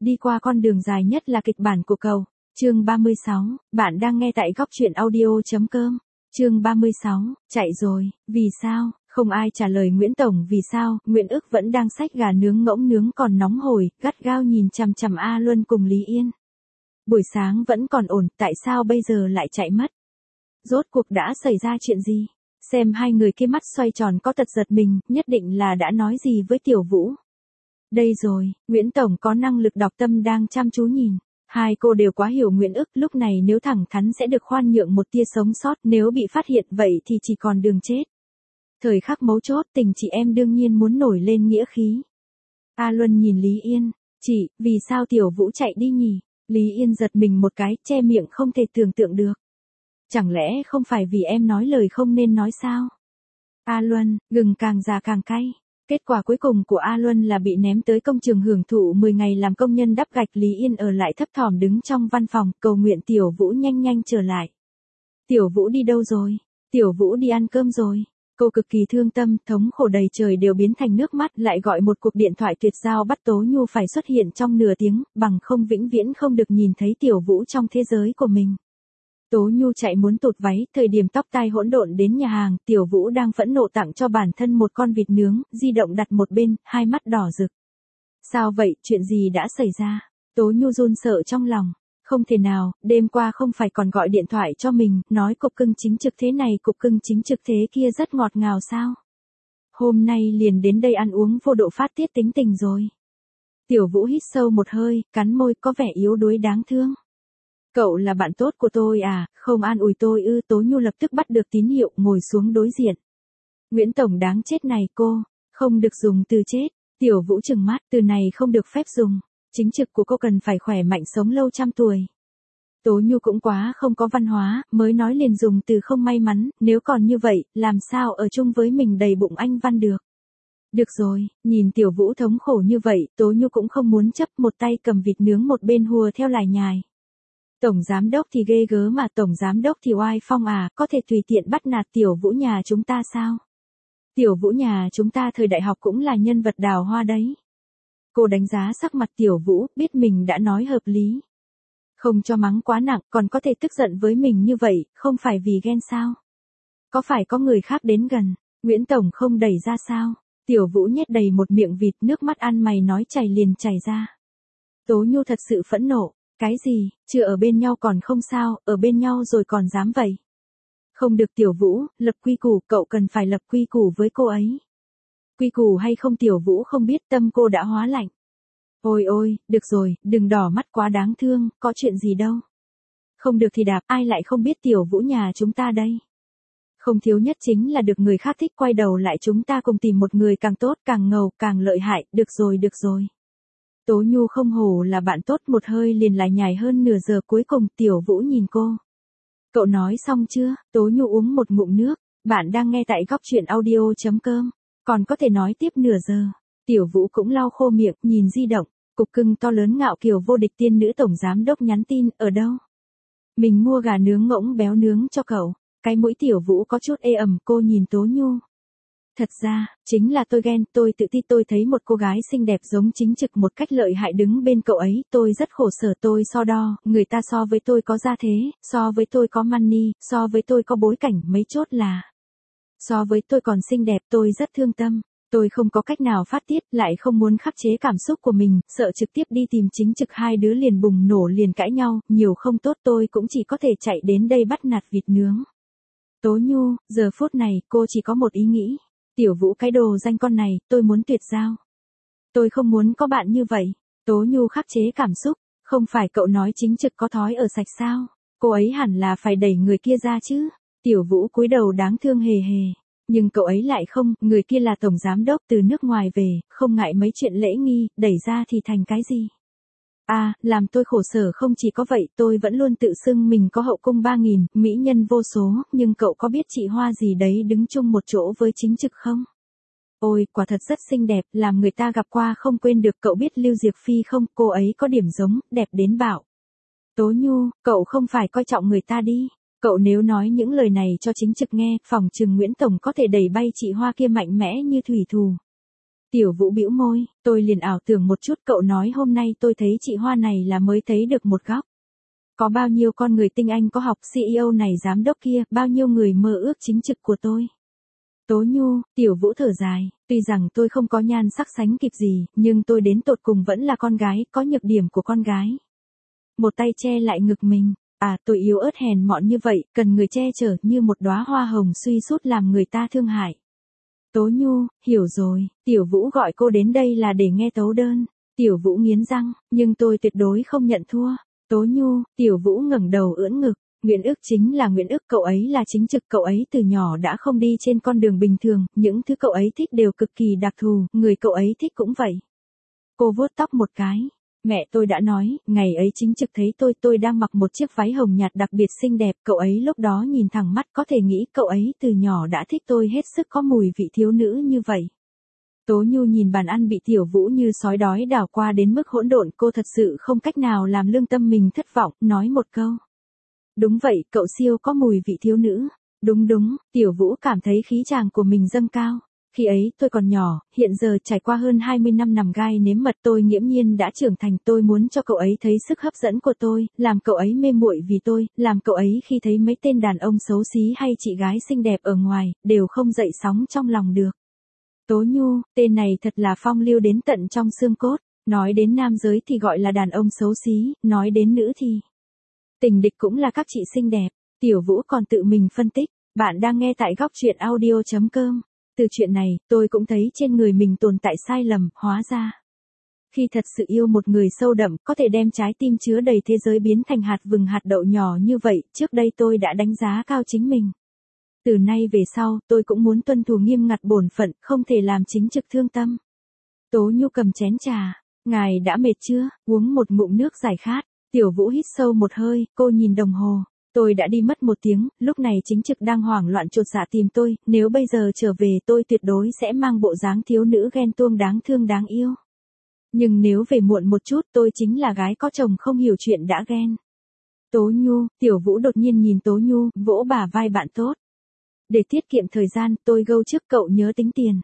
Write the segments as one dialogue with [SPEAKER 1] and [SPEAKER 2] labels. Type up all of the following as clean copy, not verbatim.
[SPEAKER 1] đi qua con đường dài nhất là kịch bản của cậu. Chương 36, bạn đang nghe tại góc truyện audio.com. Chương 36, chạy rồi, vì sao? Không ai trả lời Nguyễn Tổng vì sao, Nguyễn Ức vẫn đang xách gà nướng ngỗng nướng còn nóng hổi, gắt gao nhìn chằm chằm A Luân cùng Lý Yên. Buổi sáng vẫn còn ổn, tại sao bây giờ lại chạy mất? Rốt cuộc đã xảy ra chuyện gì? Xem hai người kia mắt xoay tròn có tật giật mình, nhất định là đã nói gì với Tiểu Vũ. Đây rồi, Nguyễn Tổng có năng lực đọc tâm đang chăm chú nhìn. Hai cô đều quá hiểu Nguyễn Ức, lúc này nếu thẳng thắn sẽ được khoan nhượng một tia sống sót, nếu bị phát hiện vậy thì chỉ còn đường chết. Thời khắc mấu chốt tình chị em đương nhiên muốn nổi lên nghĩa khí. A Luân nhìn Lý Yên, chị, vì sao Tiểu Vũ chạy đi nhỉ? Lý Yên giật mình một cái, che miệng không thể tưởng tượng được. Chẳng lẽ không phải vì em nói lời không nên nói sao? A Luân, gừng càng già càng cay. Kết quả cuối cùng của A Luân là bị ném tới công trường hưởng thụ 10 ngày làm công nhân đắp gạch. Lý Yên ở lại thấp thỏm đứng trong văn phòng, cầu nguyện Tiểu Vũ nhanh nhanh trở lại. Tiểu Vũ đi đâu rồi? Tiểu Vũ đi ăn cơm rồi. Cô cực kỳ thương tâm, thống khổ đầy trời đều biến thành nước mắt, lại gọi một cuộc điện thoại tuyệt giao bắt Tố Nhu phải xuất hiện trong nửa tiếng, bằng không vĩnh viễn không được nhìn thấy Tiểu Vũ trong thế giới của mình. Tố Nhu chạy muốn tụt váy, thời điểm tóc tai hỗn độn đến nhà hàng, Tiểu Vũ đang phẫn nộ tặng cho bản thân một con vịt nướng, di động đặt một bên, hai mắt đỏ rực. Sao vậy, chuyện gì đã xảy ra? Tố Nhu run sợ trong lòng. Không thể nào, đêm qua không phải còn gọi điện thoại cho mình, nói cục cưng chính trực thế này cục cưng chính trực thế kia rất ngọt ngào sao? Hôm nay liền đến đây ăn uống vô độ phát tiết tính tình rồi. Tiểu Vũ hít sâu một hơi, cắn môi có vẻ yếu đuối đáng thương. Cậu là bạn tốt của tôi à, không an ủi tôi ư? Tố Nhu lập tức bắt được tín hiệu, ngồi xuống đối diện. Nguyễn Tổng đáng chết này cô, không được dùng từ chết. Tiểu Vũ trừng mắt, từ này không được phép dùng. Chính trực của cô cần phải khỏe mạnh sống lâu trăm tuổi. Tố Nhu cũng quá không có văn hóa, mới nói liền dùng từ không may mắn, nếu còn như vậy, làm sao ở chung với mình đầy bụng anh văn được. Được rồi, nhìn Tiểu Vũ thống khổ như vậy, Tố Nhu cũng không muốn chấp, một tay cầm vịt nướng một bên hùa theo lải nhải. Tổng giám đốc thì ghê gớm mà, tổng giám đốc thì oai phong à, có thể tùy tiện bắt nạt Tiểu Vũ nhà chúng ta sao? Tiểu Vũ nhà chúng ta thời đại học cũng là nhân vật đào hoa đấy. Cô đánh giá sắc mặt Tiểu Vũ, biết mình đã nói hợp lý. Không cho mắng quá nặng, còn có thể tức giận với mình như vậy, không phải vì ghen sao? Có phải có người khác đến gần, Nguyễn Tổng không đẩy ra sao? Tiểu Vũ nhét đầy một miệng vịt, nước mắt ăn mày nói chảy liền chảy ra. Tố Nhu thật sự phẫn nộ, cái gì, chưa ở bên nhau còn không sao, ở bên nhau rồi còn dám vậy? Không được Tiểu Vũ, lập quy củ, cậu cần phải lập quy củ với cô ấy. Quy củ hay không Tiểu Vũ không biết, tâm cô đã hóa lạnh. Ôi ôi, được rồi, đừng đỏ mắt quá đáng thương, có chuyện gì đâu. Không được thì đạp, ai lại không biết Tiểu Vũ nhà chúng ta đây. Không thiếu nhất chính là được người khác thích, quay đầu lại chúng ta cùng tìm một người càng tốt, càng ngầu, càng lợi hại, được rồi được rồi. Tố Nhu không hổ là bạn tốt, một hơi liền lại nhảy hơn nửa giờ, cuối cùng Tiểu Vũ nhìn cô. Cậu nói xong chưa? Tố Nhu uống một ngụm nước, bạn đang nghe tại góc truyện audio.com, còn có thể nói tiếp nửa giờ. Tiểu Vũ cũng lau khô miệng, nhìn di động, cục cưng to lớn ngạo kiều vô địch tiên nữ tổng giám đốc nhắn tin, ở đâu? Mình mua gà nướng ngỗng béo nướng cho cậu. Cái mũi Tiểu Vũ có chút ê ẩm, cô nhìn Tố Nhu. Thật ra, chính là tôi ghen, tôi tự ti, tôi thấy một cô gái xinh đẹp giống chính trực một cách lợi hại đứng bên cậu ấy, tôi rất khổ sở, tôi so đo, người ta so với tôi có gia thế, so với tôi có money, so với tôi có bối cảnh, mấy chốt là. So với tôi còn xinh đẹp, tôi rất thương tâm. Tôi không có cách nào phát tiết, lại không muốn khắc chế cảm xúc của mình, sợ trực tiếp đi tìm chính trực, hai đứa liền bùng nổ liền cãi nhau, nhiều không tốt, tôi cũng chỉ có thể chạy đến đây bắt nạt vịt nướng. Tố Nhu, giờ phút này, cô chỉ có một ý nghĩ. Tiểu Vũ cái đồ danh con này, tôi muốn tuyệt giao. Tôi không muốn có bạn như vậy. Tố Nhu khắc chế cảm xúc, không phải cậu nói chính trực có thói ở sạch sao? Cô ấy hẳn là phải đẩy người kia ra chứ. Tiểu Vũ cúi đầu đáng thương hề hề. Nhưng cậu ấy lại không, người kia là tổng giám đốc từ nước ngoài về, không ngại mấy chuyện lễ nghi, đẩy ra thì thành cái gì? À, làm tôi khổ sở không chỉ có vậy, tôi vẫn luôn tự xưng mình có hậu cung 3.000, mỹ nhân vô số, nhưng cậu có biết chị Hoa gì đấy đứng chung một chỗ với chính trực không? Ôi, quả thật rất xinh đẹp, làm người ta gặp qua không quên được. Cậu biết Lưu Diệp Phi không, cô ấy có điểm giống, đẹp đến bạo. Tố Nhu, cậu không phải coi trọng người ta đi. Cậu nếu nói những lời này cho chính trực nghe, phòng trừng Nguyễn Tổng có thể đẩy bay chị Hoa kia mạnh mẽ như thủy thù. Tiểu Vũ bĩu môi, tôi liền ảo tưởng một chút, cậu nói hôm nay tôi thấy chị Hoa này là mới thấy được một góc. Có bao nhiêu con người tinh anh có học CEO này giám đốc kia, bao nhiêu người mơ ước chính trực của tôi. Tố Nhu, Tiểu Vũ thở dài, tuy rằng tôi không có nhan sắc sánh kịp gì, nhưng tôi đến tột cùng vẫn là con gái, có nhược điểm của con gái. Một tay che lại ngực mình, tôi yếu ớt hèn mọn như vậy, cần người che chở như một đóa hoa hồng suy sút làm người ta thương hại. Tố Nhu, hiểu rồi, Tiểu Vũ gọi cô đến đây là để nghe tấu đơn. Tiểu Vũ nghiến răng, nhưng tôi tuyệt đối không nhận thua. Tố Nhu, Tiểu Vũ ngẩng đầu ưỡn ngực. Nguyễn Ước chính là Nguyễn Ước, cậu ấy là chính trực, cậu ấy từ nhỏ đã không đi trên con đường bình thường, những thứ cậu ấy thích đều cực kỳ đặc thù, người cậu ấy thích cũng vậy. Cô vuốt tóc một cái. Mẹ tôi đã nói, ngày ấy chính trực thấy tôi đang mặc một chiếc váy hồng nhạt đặc biệt xinh đẹp, cậu ấy lúc đó nhìn thẳng mắt có thể nghĩ cậu ấy từ nhỏ đã thích tôi hết sức có mùi vị thiếu nữ như vậy. Tố Nhu nhìn bàn ăn bị Tiểu Vũ như sói đói đảo qua đến mức hỗn độn, cô thật sự không cách nào làm lương tâm mình thất vọng, nói một câu. Đúng vậy, cậu siêu có mùi vị thiếu nữ. Đúng, Tiểu Vũ cảm thấy khí chàng của mình dâng cao. Khi ấy tôi còn nhỏ, hiện giờ trải qua hơn 20 năm nằm gai nếm mật, tôi nghiễm nhiên đã trưởng thành, tôi muốn cho cậu ấy thấy sức hấp dẫn của tôi, làm cậu ấy mê muội vì tôi, làm cậu ấy khi thấy mấy tên đàn ông xấu xí hay chị gái xinh đẹp ở ngoài, đều không dậy sóng trong lòng được. Tố Nhu, tên này thật là phong lưu đến tận trong xương cốt, nói đến nam giới thì gọi là đàn ông xấu xí, nói đến nữ thì tình địch cũng là các chị xinh đẹp. Tiểu Vũ còn tự mình phân tích, bạn đang nghe tại góc truyện audio.com. Từ chuyện này, tôi cũng thấy trên người mình tồn tại sai lầm, hóa ra. Khi thật sự yêu một người sâu đậm, có thể đem trái tim chứa đầy thế giới biến thành hạt vừng hạt đậu nhỏ như vậy, trước đây tôi đã đánh giá cao chính mình. Từ nay về sau, tôi cũng muốn tuân thủ nghiêm ngặt bổn phận, không thể làm chính trực thương tâm. Tố Nhu cầm chén trà, ngài đã mệt chưa, uống một ngụm nước giải khát. Tiểu Vũ hít sâu một hơi, cô nhìn đồng hồ. Tôi đã đi mất 1 tiếng, lúc này chính trực đang hoảng loạn chột dạ tìm tôi, nếu bây giờ trở về tôi tuyệt đối sẽ mang bộ dáng thiếu nữ ghen tuông đáng thương đáng yêu. Nhưng nếu về muộn một chút tôi chính là gái có chồng không hiểu chuyện đã ghen. Tố Nhu, Tiểu Vũ đột nhiên nhìn Tố Nhu, vỗ bả vai bạn tốt. Để tiết kiệm thời gian, tôi gâu trước cậu nhớ tính tiền.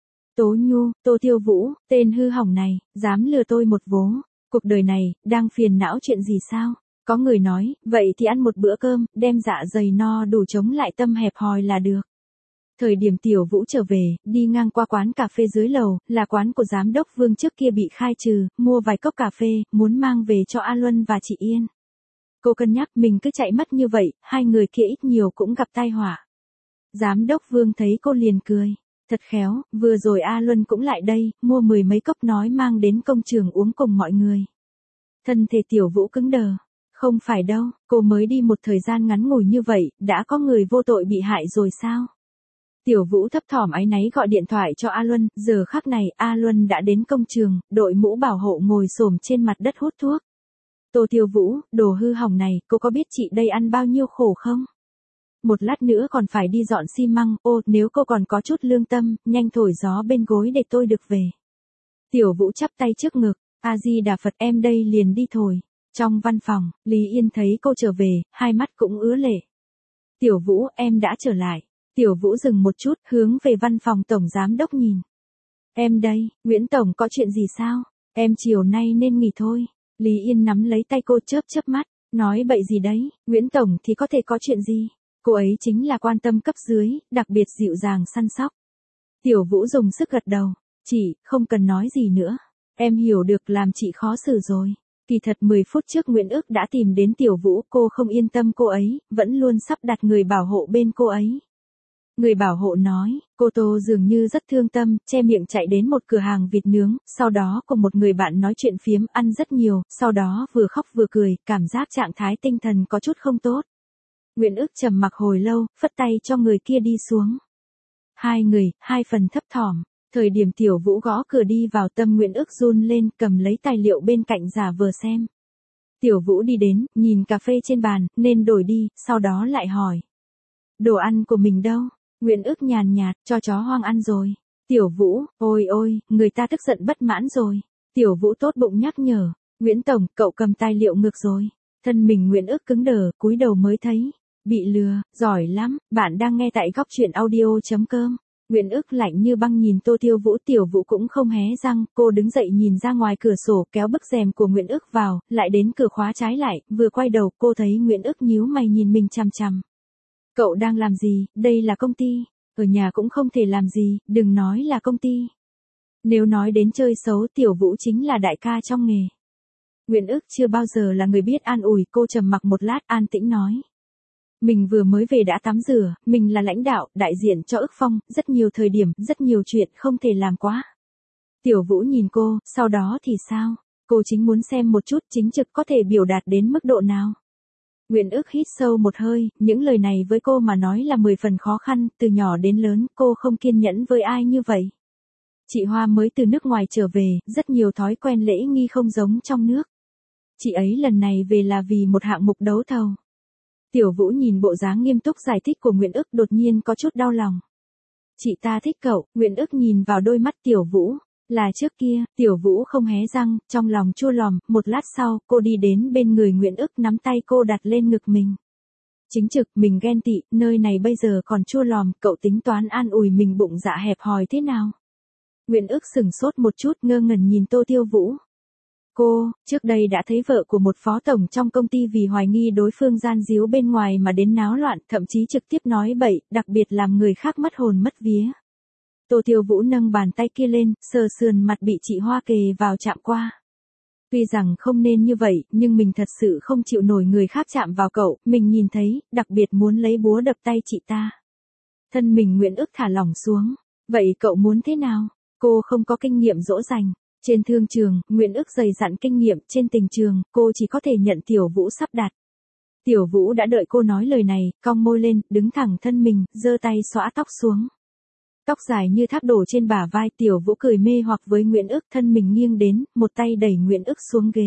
[SPEAKER 1] Tố Nhu, Tô Tiêu Vũ, tên hư hỏng này, dám lừa tôi một vố. Cuộc đời này, đang phiền não chuyện gì sao? Có người nói, vậy thì ăn một bữa cơm, đem dạ dày no đủ chống lại tâm hẹp hòi là được. Thời điểm Tiểu Vũ trở về, đi ngang qua quán cà phê dưới lầu, là quán của giám đốc Vương trước kia bị khai trừ, mua vài cốc cà phê, muốn mang về cho A Luân và chị Yên. Cô cân nhắc mình cứ chạy mất như vậy, hai người kia ít nhiều cũng gặp tai họa. Giám đốc Vương thấy cô liền cười. Thật khéo, vừa rồi A Luân cũng lại đây, mua 10 mấy cốc nói mang đến công trường uống cùng mọi người. Thân thể Tiểu Vũ cứng đờ. Không phải đâu, cô mới đi một thời gian ngắn ngủi như vậy, đã có người vô tội bị hại rồi sao? Tiểu Vũ thấp thỏm áy náy gọi điện thoại cho A Luân, giờ khắc này A Luân đã đến công trường, đội mũ bảo hộ ngồi xổm trên mặt đất hút thuốc. Tô Tiêu Vũ, đồ hư hỏng này, cô có biết chị đây ăn bao nhiêu khổ không? Một lát nữa còn phải đi dọn xi măng, nếu cô còn có chút lương tâm, nhanh thổi gió bên gối để tôi được về. Tiểu Vũ chắp tay trước ngực, A-di-đà Phật em đây liền đi thổi. Trong văn phòng, Lý Yên thấy cô trở về, hai mắt cũng ứa lệ. Tiểu Vũ, em đã trở lại. Tiểu Vũ dừng một chút, hướng về văn phòng tổng giám đốc nhìn. Em đây, Nguyễn Tổng có chuyện gì sao? Em chiều nay nên nghỉ thôi. Lý Yên nắm lấy tay cô chớp chớp mắt, nói bậy gì đấy, Nguyễn Tổng thì có thể có chuyện gì? Cô ấy chính là quan tâm cấp dưới, đặc biệt dịu dàng săn sóc. Tiểu Vũ dùng sức gật đầu, chị, không cần nói gì nữa. Em hiểu được làm chị khó xử rồi. Kỳ thật 10 phút trước Nguyễn Ước đã tìm đến Tiểu Vũ, cô không yên tâm cô ấy, vẫn luôn sắp đặt người bảo hộ bên cô ấy. Người bảo hộ nói, cô Tô dường như rất thương tâm, che miệng chạy đến một cửa hàng vịt nướng, sau đó cùng một người bạn nói chuyện phiếm, ăn rất nhiều, sau đó vừa khóc vừa cười, cảm giác trạng thái tinh thần có chút không tốt. Nguyễn Ước trầm mặc hồi lâu, phất tay cho người kia đi xuống. Hai người, hai phần thấp thỏm. Thời điểm Tiểu Vũ gõ cửa đi vào tâm Nguyễn Ước run lên, cầm lấy tài liệu bên cạnh giả vờ xem. Tiểu Vũ đi đến, nhìn cà phê trên bàn, nên đổi đi, sau đó lại hỏi. Đồ ăn của mình đâu? Nguyễn Ước nhàn nhạt, cho chó hoang ăn rồi. Tiểu Vũ, ôi ôi, người ta tức giận bất mãn rồi. Tiểu Vũ tốt bụng nhắc nhở, Nguyễn Tổng, cậu cầm tài liệu ngược rồi. Thân mình Nguyễn Ước cứng đờ, cúi đầu mới thấy. Bị lừa, giỏi lắm, bạn đang nghe tại góc truyện audio.com. Nguyễn Ước lạnh như băng nhìn Tô Tiêu Vũ, Tiểu Vũ cũng không hé răng, cô đứng dậy nhìn ra ngoài cửa sổ, kéo bức rèm của Nguyễn Ước vào, lại đến cửa khóa trái lại, vừa quay đầu, cô thấy Nguyễn Ước nhíu mày nhìn mình chằm chằm. Cậu đang làm gì, đây là công ty, ở nhà cũng không thể làm gì, đừng nói là công ty. Nếu nói đến chơi xấu, Tiểu Vũ chính là đại ca trong nghề. Nguyễn Ước chưa bao giờ là người biết an ủi, cô trầm mặc một lát, an tĩnh nói. Mình vừa mới về đã tắm rửa, mình là lãnh đạo, đại diện cho Ước Phong, rất nhiều thời điểm, rất nhiều chuyện không thể làm quá. Tiểu Vũ nhìn cô, sau đó thì sao? Cô chính muốn xem một chút chính trực có thể biểu đạt đến mức độ nào. Nguyễn Ước hít sâu một hơi, những lời này với cô mà nói là 10 phần khó khăn, từ nhỏ đến lớn, cô không kiên nhẫn với ai như vậy. Chị Hoa mới từ nước ngoài trở về, rất nhiều thói quen lễ nghi không giống trong nước. Chị ấy lần này về là vì một hạng mục đấu thầu. Tiểu Vũ nhìn bộ dáng nghiêm túc giải thích của Nguyễn Ước đột nhiên có chút đau lòng. Chị ta thích cậu, Nguyễn Ước nhìn vào đôi mắt Tiểu Vũ. Là trước kia, Tiểu Vũ không hé răng, trong lòng chua lòm, một lát sau, cô đi đến bên người Nguyễn Ước nắm tay cô đặt lên ngực mình. Chính trực, mình ghen tị, nơi này bây giờ còn chua lòm, cậu tính toán an ủi mình bụng dạ hẹp hòi thế nào? Nguyễn Ước sửng sốt một chút ngơ ngẩn nhìn Tô Tiêu Vũ. Cô, trước đây đã thấy vợ của một phó tổng trong công ty vì hoài nghi đối phương gian díu bên ngoài mà đến náo loạn, thậm chí trực tiếp nói bậy, đặc biệt làm người khác mất hồn mất vía. Tô Tiêu Vũ nâng bàn tay kia lên, sờ sườn mặt bị chị Hoa kề vào chạm qua. Tuy rằng không nên như vậy, nhưng mình thật sự không chịu nổi người khác chạm vào cậu, mình nhìn thấy, đặc biệt muốn lấy búa đập tay chị ta. Thân mình Nguyễn Ước thả lỏng xuống. Vậy cậu muốn thế nào? Cô không có kinh nghiệm dỗ dành. Trên thương trường, Nguyễn Ước dày dặn kinh nghiệm, trên tình trường, cô chỉ có thể nhận Tiểu Vũ sắp đặt. Tiểu Vũ đã đợi cô nói lời này, cong môi lên, đứng thẳng thân mình, giơ tay xõa tóc xuống. Tóc dài như thác đổ trên bả vai, Tiểu Vũ cười mê hoặc với Nguyễn Ước, thân mình nghiêng đến, một tay đẩy Nguyễn Ước xuống ghế.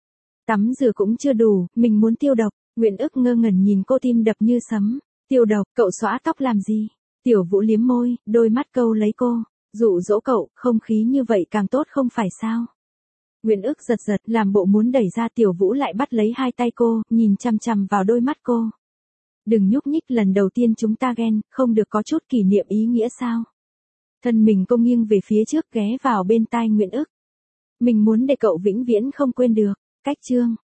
[SPEAKER 1] Tắm rửa cũng chưa đủ, mình muốn tiêu độc. Nguyễn Ước ngơ ngẩn nhìn cô, tim đập như sấm. Tiêu độc, cậu xõa tóc làm gì? Tiểu Vũ liếm môi, đôi mắt câu lấy cô. Dụ dỗ cậu, không khí như vậy càng tốt không phải sao? Nguyễn Ước giật giật, làm bộ muốn đẩy ra, Tiểu Vũ lại bắt lấy hai tay cô, nhìn chằm chằm vào đôi mắt cô. Đừng nhúc nhích, lần đầu tiên chúng ta ghen, không được có chút kỷ niệm ý nghĩa sao? Thân mình cô nghiêng về phía trước, ghé vào bên tai Nguyễn Ước. Mình muốn để cậu vĩnh viễn không quên được. Cách chương